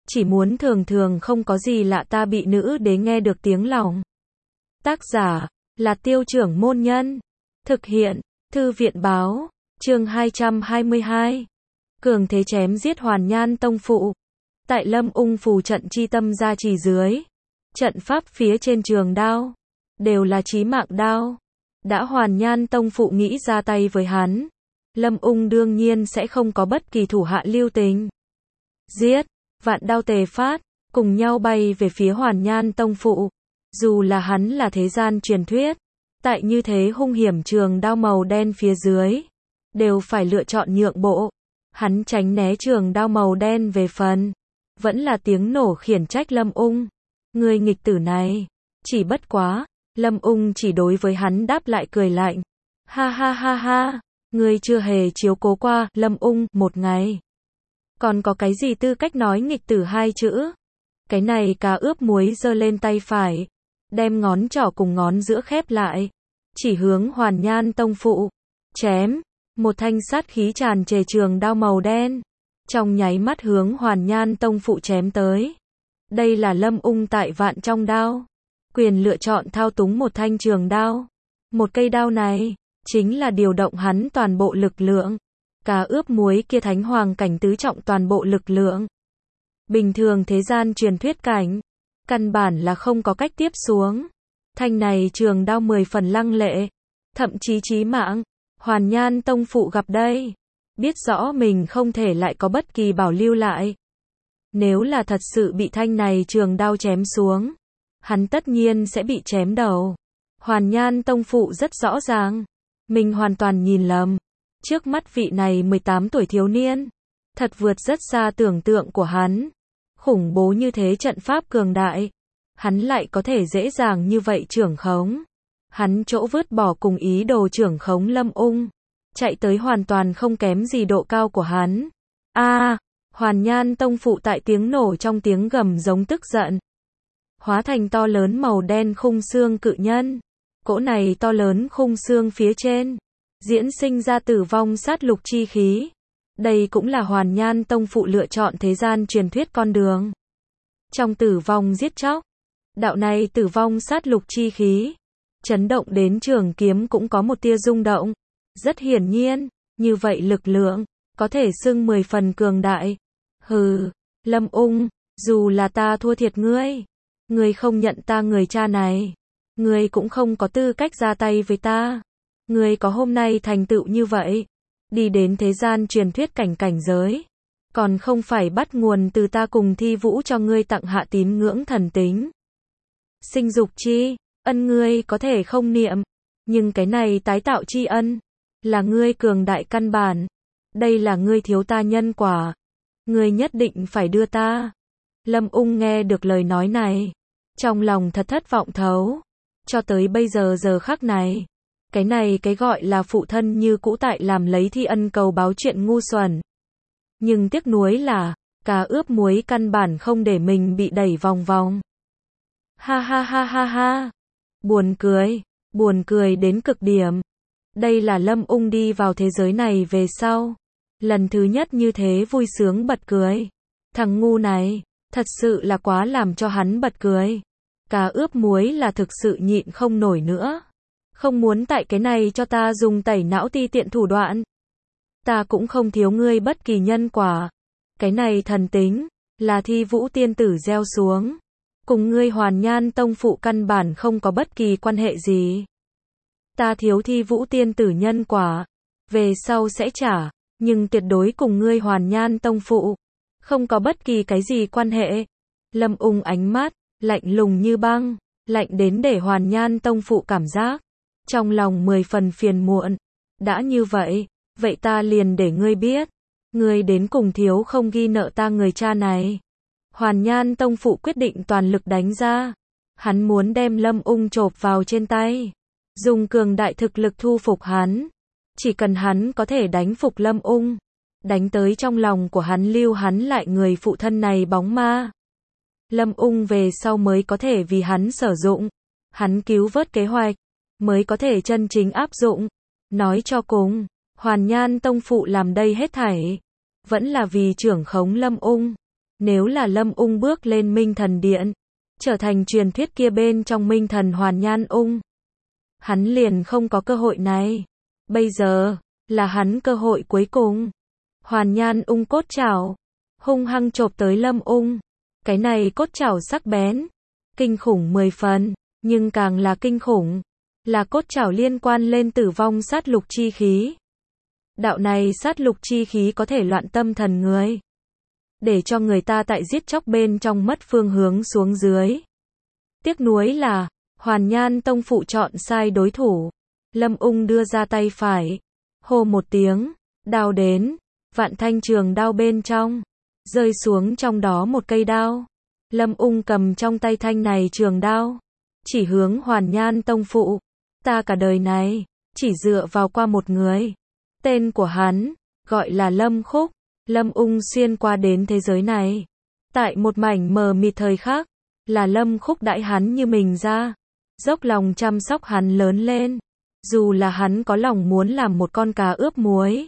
chỉ muốn thường thường không có gì lạ ta bị nữ đế nghe được tiếng lòng. Tác giả là Tiêu Trưởng Môn Nhân. Thực hiện Thư viện Báo. Chương 222. Cường thế chém giết Hoàn Nhan tông phụ. Tại Lâm Ung phù trận chi tâm gia trì dưới, trận pháp phía trên trường đao đều là chí mạng đao. Đã Hoàn Nhan tông phụ nghĩ ra tay với hắn, Lâm Ung đương nhiên sẽ không có bất kỳ thủ hạ lưu tình. Giết, vạn đao tề phát, cùng nhau bay về phía Hoàn Nhan tông phụ. Dù là hắn là thế gian truyền thuyết, tại như thế hung hiểm trường đao màu đen phía dưới, đều phải lựa chọn nhượng bộ. Hắn tránh né trường đao màu đen về phần, vẫn là tiếng nổ khiển trách Lâm Ung. Người nghịch tử này, chỉ bất quá, Lâm Ung chỉ đối với hắn đáp lại cười lạnh. Ha ha ha ha, ngươi chưa hề chiếu cố qua Lâm Ung một ngày. Còn có cái gì tư cách nói nghịch tử hai chữ? Cái này cá ướp muối giơ lên tay phải, đem ngón trỏ cùng ngón giữa khép lại, chỉ hướng Hoàn Nhan tông phụ. Chém, một thanh sát khí tràn trề trường đao màu đen, trong nháy mắt hướng Hoàn Nhan tông phụ chém tới. Đây là Lâm Ung tại vạn trong đao, quyền lựa chọn thao túng một thanh trường đao. Một cây đao này, chính là điều động hắn toàn bộ lực lượng. Cá ướp muối kia thánh hoàng cảnh tứ trọng toàn bộ lực lượng. Bình thường thế gian truyền thuyết cảnh, căn bản là không có cách tiếp xuống. Thanh này trường đao 10 phần lăng lệ, thậm chí chí mạng. Hoàn Nhan tông phụ gặp đây, biết rõ mình không thể lại có bất kỳ bảo lưu lại. Nếu là thật sự bị thanh này trường đao chém xuống, hắn tất nhiên sẽ bị chém đầu. Hoàn Nhan tông phụ rất rõ ràng, mình hoàn toàn nhìn lầm. Trước mắt vị này 18 tuổi thiếu niên, thật vượt rất xa tưởng tượng của hắn. Khủng bố như thế trận pháp cường đại, hắn lại có thể dễ dàng như vậy trưởng khống. Hắn chỗ vứt bỏ cùng ý đồ trưởng khống Lâm Ung, chạy tới hoàn toàn không kém gì độ cao của hắn. Hoàn Nhan tông phụ tại tiếng nổ trong tiếng gầm giống tức giận, hóa thành to lớn màu đen khung xương cự nhân. Cỗ này to lớn khung xương phía trên, diễn sinh ra tử vong sát lục chi khí. Đây cũng là Hoàn Nhan tông phụ lựa chọn thế gian truyền thuyết con đường. Trong tử vong giết chóc, đạo này tử vong sát lục chi khí, chấn động đến trường kiếm cũng có một tia rung động. Rất hiển nhiên, như vậy lực lượng, có thể xưng 10 phần cường đại. Hừ, Lâm Ung, dù là ta thua thiệt ngươi, ngươi không nhận ta người cha này, ngươi cũng không có tư cách ra tay với ta. Ngươi có hôm nay thành tựu như vậy, đi đến thế gian truyền thuyết cảnh giới, còn không phải bắt nguồn từ ta cùng Thi Vũ cho ngươi tặng hạ tín ngưỡng thần tính. Sinh dục chi ân ngươi có thể không niệm, nhưng cái này tái tạo chi ân, là ngươi cường đại căn bản. Đây là ngươi thiếu ta nhân quả, ngươi nhất định phải đưa ta. Lâm Ung nghe được lời nói này, trong lòng thật thất vọng thấu. Cho tới bây giờ giờ khắc này, cái gọi là phụ thân như cũ tại làm lấy thi ân cầu báo chuyện ngu xuẩn. Nhưng tiếc nuối là, cá ướp muối căn bản không để mình bị đẩy vòng vòng. Ha ha ha ha ha. Buồn cười đến cực điểm. Đây là Lâm Ung đi vào thế giới này về sau, lần thứ nhất như thế vui sướng bật cười. Thằng ngu này, thật sự là quá làm cho hắn bật cười. Cá ướp muối là thực sự nhịn không nổi nữa. Không muốn tại cái này cho ta dùng tẩy não ti tiện thủ đoạn. Ta cũng không thiếu ngươi bất kỳ nhân quả. Cái này thần tính, là Thi Vũ tiên tử gieo xuống. Cùng ngươi Hoàn Nhan tông phụ căn bản không có bất kỳ quan hệ gì. Ta thiếu Thi Vũ tiên tử nhân quả, về sau sẽ trả, nhưng tuyệt đối cùng ngươi Hoàn Nhan tông phụ không có bất kỳ cái gì quan hệ. Lâm Ung ánh mắt lạnh lùng như băng, lạnh đến để Hoàn Nhan tông phụ cảm giác trong lòng 10 phần phiền muộn. Đã như vậy, vậy ta liền để ngươi biết, ngươi đến cùng thiếu không ghi nợ ta người cha này. Hoàn Nhan tông phụ quyết định toàn lực đánh ra. Hắn muốn đem Lâm Ung chộp vào trên tay, dùng cường đại thực lực thu phục hắn. Chỉ cần hắn có thể đánh phục Lâm Ung, đánh tới trong lòng của hắn lưu hắn lại người phụ thân này bóng ma, Lâm Ung về sau mới có thể vì hắn sử dụng. Hắn cứu vớt kế hoạch, mới có thể chân chính áp dụng. Nói cho cùng, Hoàn Nhan tông phụ làm đây hết thảy, vẫn là vì trưởng khống Lâm Ung. Nếu là Lâm Ung bước lên Minh Thần Điện, trở thành truyền thuyết kia bên trong Minh Thần Hoàn Nhan Ung, hắn liền không có cơ hội này. Bây giờ, là hắn cơ hội cuối cùng. Hoàn Nhan Ung cốt chảo, hung hăng chộp tới Lâm Ung. Cái này cốt chảo sắc bén, kinh khủng 10 phần, nhưng càng là kinh khủng, là cốt chảo liên quan lên tử vong sát lục chi khí. Đạo này sát lục chi khí có thể loạn tâm thần người, để cho người ta tại giết chóc bên trong mất phương hướng xuống dưới. Tiếc nuối là, Hoàn Nhan Tông phụ chọn sai đối thủ. Lâm Ung đưa ra tay phải, hô một tiếng, đao đến, vạn thanh trường đao bên trong, rơi xuống trong đó một cây đao. Lâm Ung cầm trong tay thanh này trường đao, chỉ hướng Hoàn Nhan Tông phụ. Ta cả đời này, chỉ dựa vào qua một người. Tên của hắn, gọi là Lâm Khúc. Lâm Ung xuyên qua đến thế giới này. Tại một mảnh mờ mịt thời khắc, là Lâm Khúc đãi hắn như mình ra, dốc lòng chăm sóc hắn lớn lên. Dù là hắn có lòng muốn làm một con cá ướp muối,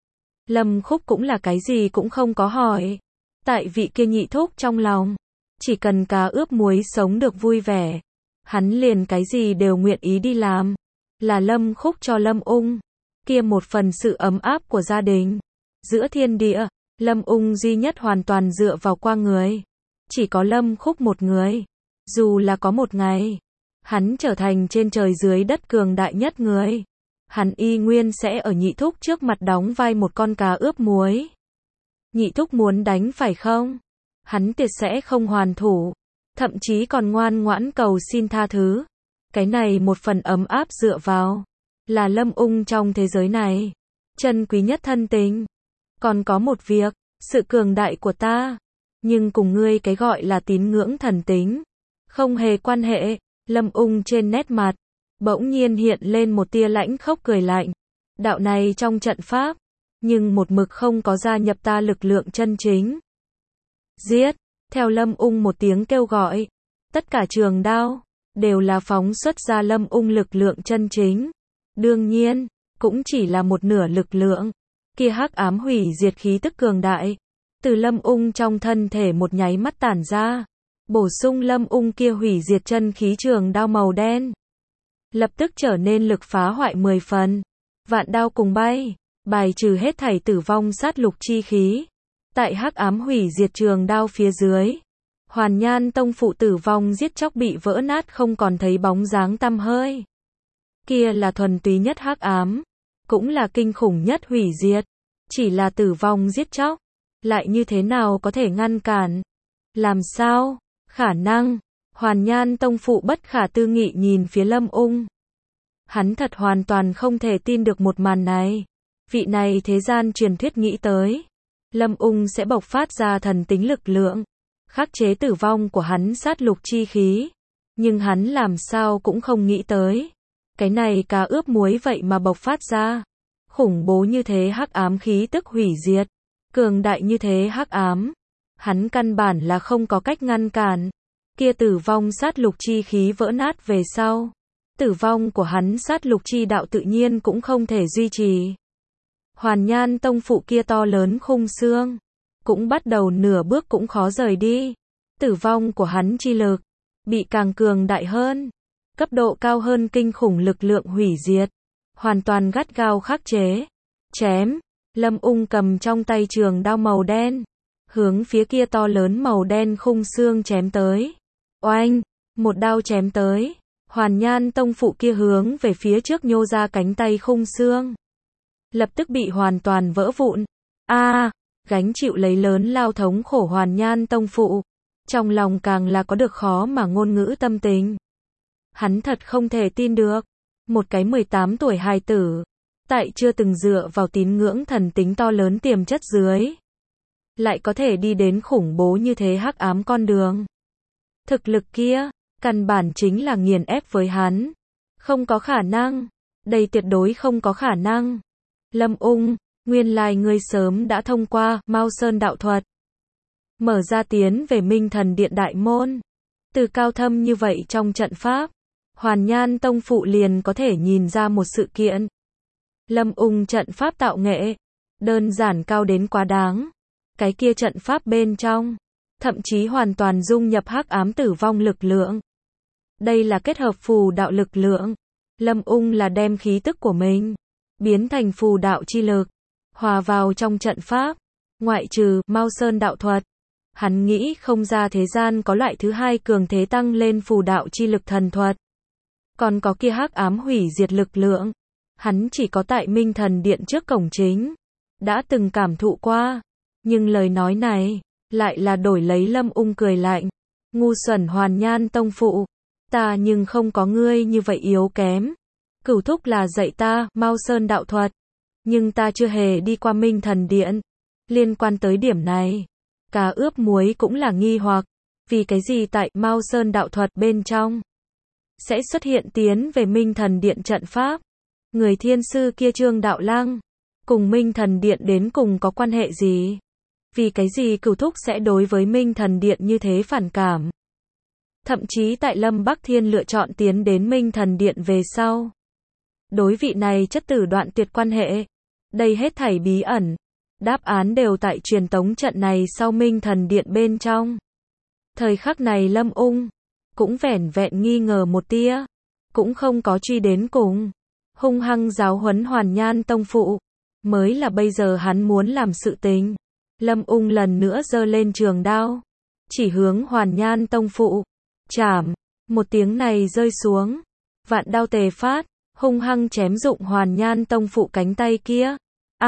Lâm Khúc cũng là cái gì cũng không có hỏi. Tại vị kia nhị thúc trong lòng, chỉ cần cá ướp muối sống được vui vẻ, hắn liền cái gì đều nguyện ý đi làm. Là Lâm Khúc cho Lâm Ung kia một phần sự ấm áp của gia đình. Giữa thiên địa, Lâm Ung duy nhất hoàn toàn dựa vào qua người. Chỉ có Lâm Khúc một người. Dù là có một ngày, hắn trở thành trên trời dưới đất cường đại nhất người, hắn y nguyên sẽ ở nhị thúc trước mặt đóng vai một con cá ướp muối. Nhị thúc muốn đánh phải không? Hắn tuyệt sẽ không hoàn thủ, thậm chí còn ngoan ngoãn cầu xin tha thứ. Cái này một phần ấm áp dựa vào, là Lâm Ung trong thế giới này chân quý nhất thân tình. Còn có một việc, sự cường đại của ta, nhưng cùng ngươi cái gọi là tín ngưỡng thần tính không hề quan hệ. Lâm Ung trên nét mặt bỗng nhiên hiện lên một tia lãnh khốc cười lạnh. Đạo này trong trận pháp, nhưng một mực không có gia nhập ta lực lượng chân chính. Giết! Theo Lâm Ung một tiếng kêu gọi, tất cả trường đao đều là phóng xuất ra Lâm Ung lực lượng chân chính. Đương nhiên, cũng chỉ là một nửa lực lượng. Kia hắc ám hủy diệt khí tức cường đại, từ Lâm Ung trong thân thể một nháy mắt tản ra, bổ sung Lâm Ung kia hủy diệt chân khí trường đao màu đen. Lập tức trở nên lực phá hoại 10 phần. Vạn đao cùng bay, bài trừ hết thảy tử vong sát lục chi khí. Tại hắc ám hủy diệt trường đao phía dưới, Hoàn Nhan Tông phụ tử vong giết chóc bị vỡ nát không còn thấy bóng dáng tăm hơi. Kia là thuần túy nhất hắc ám, cũng là kinh khủng nhất hủy diệt. Chỉ là tử vong giết chóc, lại như thế nào có thể ngăn cản? Làm sao? Khả năng? Hoàn Nhan Tông phụ bất khả tư nghị nhìn phía Lâm Ung. Hắn thật hoàn toàn không thể tin được một màn này. Vị này thế gian truyền thuyết nghĩ tới, Lâm Ung sẽ bộc phát ra thần tính lực lượng, khắc chế tử vong của hắn sát lục chi khí. Nhưng hắn làm sao cũng không nghĩ tới, cái này cá ướp muối vậy mà bộc phát ra khủng bố như thế hắc ám khí tức hủy diệt, cường đại như thế hắc ám, hắn căn bản là không có cách ngăn cản. Kia tử vong sát lục chi khí vỡ nát về sau, tử vong của hắn sát lục chi đạo tự nhiên cũng không thể duy trì. Hoàn Nhan Tông phụ kia to lớn khung xương, cũng bắt đầu nửa bước cũng khó rời đi. Tử vong của hắn chi lực, bị càng cường đại hơn, cấp độ cao hơn kinh khủng lực lượng hủy diệt, hoàn toàn gắt gao khắc chế. Chém! Lâm Ung cầm trong tay trường đao màu đen, hướng phía kia to lớn màu đen khung xương chém tới. Oanh! Một đao chém tới, Hoàn Nhan Tông phụ kia hướng về phía trước nhô ra cánh tay khung xương, lập tức bị hoàn toàn vỡ vụn. Gánh chịu lấy lớn lao thống khổ Hoàn Nhan Tông phụ, trong lòng càng là có được khó mà ngôn ngữ tâm tình. Hắn thật không thể tin được, một cái 18 tuổi hài tử, tại chưa từng dựa vào tín ngưỡng thần tính to lớn tiềm chất dưới, lại có thể đi đến khủng bố như thế hắc ám con đường. Thực lực kia, căn bản chính là nghiền ép với hắn. Không có khả năng, đây tuyệt đối không có khả năng. Lâm Ung, nguyên lai ngươi sớm đã thông qua Mao Sơn đạo thuật, mở ra tiến về Minh Thần Điện đại môn. Từ cao thâm như vậy trong trận pháp, Hoàn Nhan Tông phụ liền có thể nhìn ra một sự kiện. Lâm Ung trận pháp tạo nghệ, đơn giản cao đến quá đáng. Cái kia trận pháp bên trong, thậm chí hoàn toàn dung nhập hắc ám tử vong lực lượng. Đây là kết hợp phù đạo lực lượng. Lâm Ung là đem khí tức của mình biến thành phù đạo chi lực, hòa vào trong trận pháp. Ngoại trừ Mao Sơn đạo thuật, hắn nghĩ không ra thế gian có loại thứ hai cường thế tăng lên phù đạo chi lực thần thuật. Còn có kia hắc ám hủy diệt lực lượng, hắn chỉ có tại Minh Thần Điện trước cổng chính đã từng cảm thụ qua. Nhưng lời nói này lại là đổi lấy Lâm Ung cười lạnh. Ngu xuẩn Hoàn Nhan tông phụ, ta nhưng không có ngươi như vậy yếu kém. Cửu thúc là dạy ta Mao Sơn đạo thuật, nhưng ta chưa hề đi qua Minh Thần Điện. Liên quan tới điểm này, cá ướp muối cũng là nghi hoặc, vì cái gì tại Mao Sơn đạo thuật bên trong sẽ xuất hiện tiến về Minh Thần Điện trận pháp. Người thiên sư kia Trương Đạo Lăng cùng Minh Thần Điện đến cùng có quan hệ gì? Vì cái gì Cửu thúc sẽ đối với Minh Thần Điện như thế phản cảm? Thậm chí tại Lâm Bắc Thiên lựa chọn tiến đến Minh Thần Điện về sau, đối vị này chất tử đoạn tuyệt quan hệ. Đây hết thảy bí ẩn, đáp án đều tại truyền tống trận này sau Minh Thần Điện bên trong. Thời khắc này Lâm Ung cũng vẻn vẹn nghi ngờ một tia, cũng không có truy đến cùng. Hung hăng giáo huấn Hoàn Nhan tông phụ mới là bây giờ hắn muốn làm sự tình. Lâm Ung lần nữa giơ lên trường đao, chỉ hướng Hoàn Nhan tông phụ. Chảm, một tiếng này rơi xuống, vạn đao tề phát, hung hăng chém dụng Hoàn Nhan tông phụ cánh tay kia.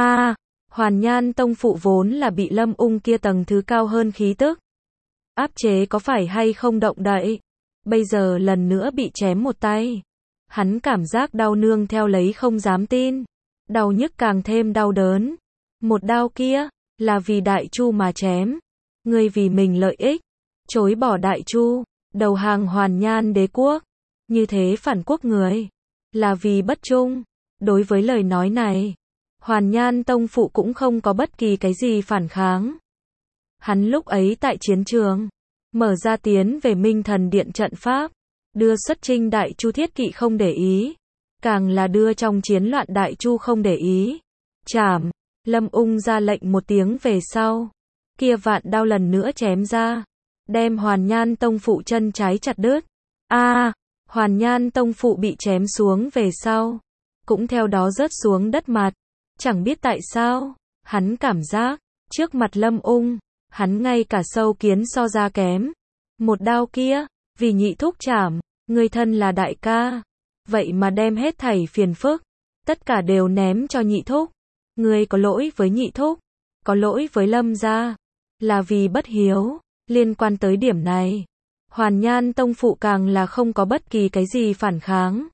Hoàn Nhan tông phụ vốn là bị Lâm Ung kia tầng thứ cao hơn khí tức áp chế có phải hay không động đậy, bây giờ lần nữa bị chém một tay. Hắn cảm giác đau nương theo lấy không dám tin, đau nhức càng thêm đau đớn. Một đao kia là vì Đại Chu mà chém, ngươi vì mình lợi ích chối bỏ Đại Chu, đầu hàng Hoàn Nhan đế quốc, như thế phản quốc người là vì bất trung. Đối với lời nói này, Hoàn Nhan tông phụ cũng không có bất kỳ cái gì phản kháng. Hắn lúc ấy tại chiến trường mở ra tiến về Minh Thần Điện trận pháp, đưa xuất chinh Đại Chu thiết kỵ không để ý, càng là đưa trong chiến loạn Đại Chu không để ý. Chảm, Lâm Ung ra lệnh một tiếng về sau, kia vạn đao lần nữa chém ra, đem Hoàn Nhan tông phụ chân trái chặt đứt. Hoàn Nhan tông phụ bị chém xuống về sau, cũng theo đó rớt xuống đất mặt. Chẳng biết tại sao, hắn cảm giác trước mặt Lâm Ung, hắn ngay cả sâu kiến so ra kém. Một đao kia, vì nhị thúc chảm, người thân là đại ca, vậy mà đem hết thảy phiền phức, tất cả đều ném cho nhị thúc. Ngươi có lỗi với nhị thúc, có lỗi với Lâm gia, là vì bất hiếu. Liên quan tới điểm này, Hoàn Nhan tông phụ càng là không có bất kỳ cái gì phản kháng.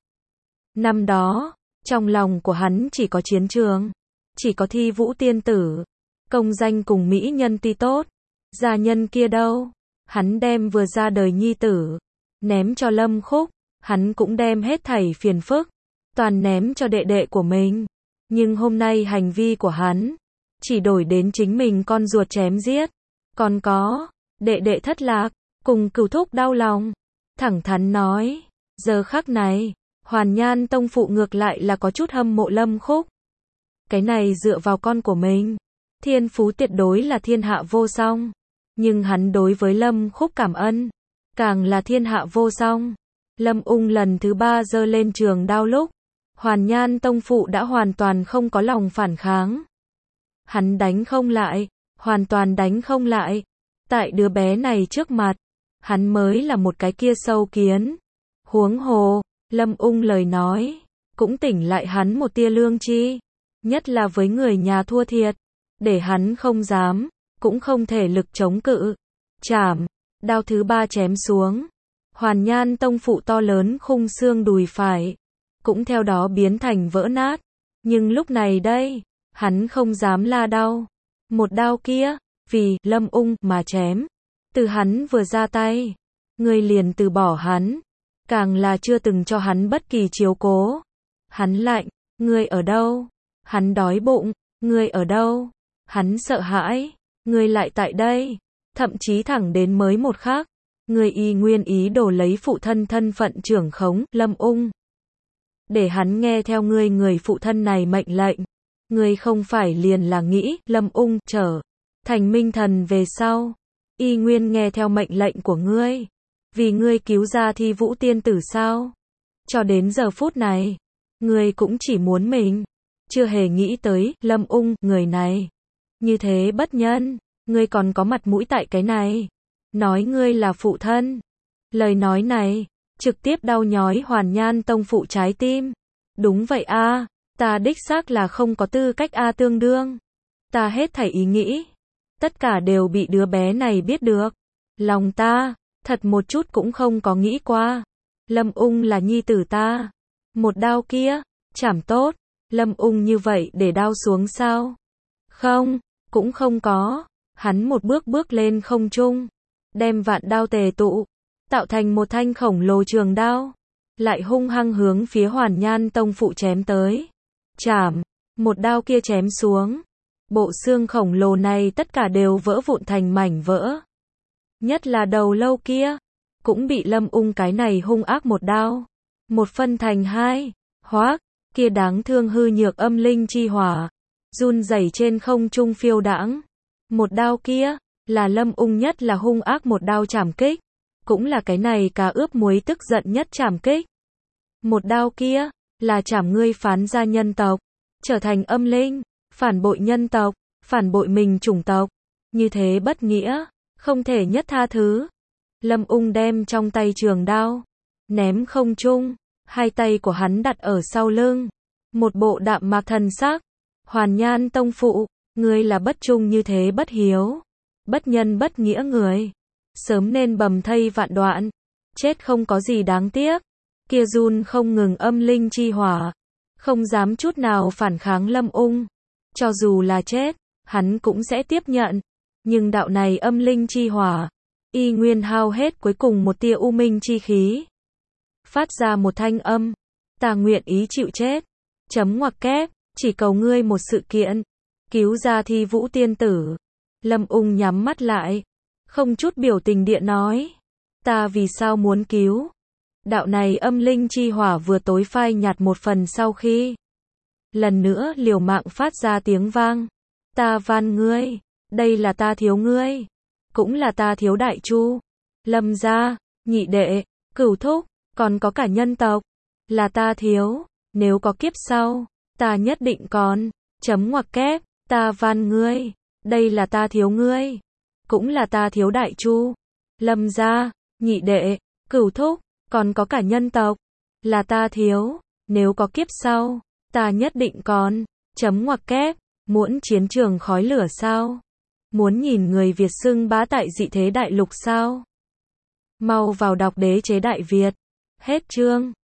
Năm đó, trong lòng của hắn chỉ có chiến trường, chỉ có Thi Vũ tiên tử, công danh cùng mỹ nhân ti tốt. Gia nhân kia đâu? Hắn đem vừa ra đời nhi tử ném cho Lâm Khúc, hắn cũng đem hết thảy phiền phức toàn ném cho đệ đệ của mình. Nhưng hôm nay hành vi của hắn chỉ đổi đến chính mình con ruột chém giết, còn có đệ đệ thất lạc, cùng Cửu thúc đau lòng. Thẳng thắn nói, giờ khắc này, Hoàn Nhan tông phụ ngược lại là có chút hâm mộ Lâm Khúc. Cái này dựa vào con của mình, thiên phú tuyệt đối là thiên hạ vô song. Nhưng hắn đối với Lâm Khúc cảm ân, càng là thiên hạ vô song. Lâm Ung lần thứ 3 giơ lên trường đao lúc, Hoàn Nhan tông phụ đã hoàn toàn không có lòng phản kháng. Hắn đánh không lại, hoàn toàn đánh không lại. Tại đứa bé này trước mặt, hắn mới là một cái kia sâu kiến. Huống hồ, Lâm Ung lời nói cũng tỉnh lại hắn một tia lương tri, nhất là với người nhà thua thiệt, để hắn không dám, cũng không thể lực chống cự. Chảm, đao thứ 3 chém xuống, Hoàn Nhan tông phụ to lớn khung xương đùi phải cũng theo đó biến thành vỡ nát. Nhưng lúc này đây, hắn không dám la đau. Một đao kia, vì Lâm Ung mà chém. Từ hắn vừa ra tay, người liền từ bỏ hắn, càng là chưa từng cho hắn bất kỳ chiếu cố. Hắn lạnh, ngươi ở đâu? Hắn đói bụng, ngươi ở đâu? Hắn sợ hãi, ngươi lại tại đây. Thậm chí thẳng đến mới một khắc, ngươi y nguyên ý đồ lấy phụ thân thân phận trưởng khống Lâm Ung, để hắn nghe theo ngươi người phụ thân này mệnh lệnh. Ngươi không phải liền là nghĩ Lâm Ung trở thành minh thần về sau y nguyên nghe theo mệnh lệnh của ngươi. Vì ngươi cứu ra Thi Vũ tiên tử sao? Cho đến giờ phút này, ngươi cũng chỉ muốn mình. Chưa hề nghĩ tới, Lâm Ung, người này. Như thế bất nhân, ngươi còn có mặt mũi tại cái này. Nói ngươi là phụ thân. Lời nói này, trực tiếp đau nhói Hoàn Nhan tông phụ trái tim. Đúng vậy a, ta đích xác là không có tư cách a tương đương. Ta hết thảy ý nghĩ. Tất cả đều bị đứa bé này biết được. Lòng ta, thật một chút cũng không có nghĩ qua. Lâm Ung là nhi tử ta. Một đao kia, chảm tốt. Lâm Ung như vậy để đao xuống sao? Không, cũng không có. Hắn một bước bước lên không trung. Đem vạn đao tề tụ. Tạo thành một thanh khổng lồ trường đao. Lại hung hăng hướng phía Hoàn Nhan tông phụ chém tới. Chảm, một đao kia chém xuống. Bộ xương khổng lồ này tất cả đều vỡ vụn thành mảnh vỡ. Nhất là đầu lâu kia, cũng bị Lâm Ung cái này hung ác một đao. Một phân thành hai, hoác, kia đáng thương hư nhược âm linh chi hỏa. Run rẩy trên không trung phiêu đãng. Một đao kia, là Lâm Ung nhất là hung ác một đao chảm kích. Cũng là cái này cá ướp muối tức giận nhất chảm kích. Một đao kia, là chảm ngươi phán gia nhân tộc. Trở thành âm linh, phản bội nhân tộc, phản bội mình chủng tộc. Như thế bất nghĩa, không thể nhất tha thứ. Lâm Ung đem trong tay trường đao, ném không trung, hai tay của hắn đặt ở sau lưng. Một bộ đạm mạc thần sắc. Hoàn Nhan tông phụ, ngươi là bất trung như thế bất hiếu, bất nhân bất nghĩa người. Sớm nên bầm thây vạn đoạn. Chết không có gì đáng tiếc. Kia run không ngừng âm linh chi hỏa. Không dám chút nào phản kháng Lâm Ung. Cho dù là chết, hắn cũng sẽ tiếp nhận. Nhưng đạo này âm linh chi hỏa, y nguyên hao hết cuối cùng một tia u minh chi khí. Phát ra một thanh âm. Ta nguyện ý chịu chết. Chấm ngoặc kép, chỉ cầu ngươi một sự kiện. Cứu ra Thi Vũ tiên tử. Lâm Ung nhắm mắt lại. Không chút biểu tình địa nói. Ta vì sao muốn cứu? Đạo này âm linh chi hỏa vừa tối phai nhạt một phần sau khi. Lần nữa liều mạng phát ra tiếng vang. Ta van ngươi. Đây là ta thiếu ngươi. Cũng là ta thiếu Đại Chu. Lâm gia, nhị đệ, cửu thúc, còn có cả nhân tộc. Là ta thiếu. Nếu có kiếp sau, ta nhất định còn. Chấm ngoặc kép, ta van ngươi. Đây là ta thiếu ngươi. Cũng là ta thiếu Đại Chu. Lâm gia, nhị đệ, cửu thúc, còn có cả nhân tộc. Là ta thiếu. Nếu có kiếp sau, ta nhất định còn. Chấm ngoặc kép, muốn chiến trường khói lửa sao? Muốn nhìn người Việt xưng bá tại dị thế đại lục sao? Mau vào đọc Đế chế Đại Việt. Hết chương.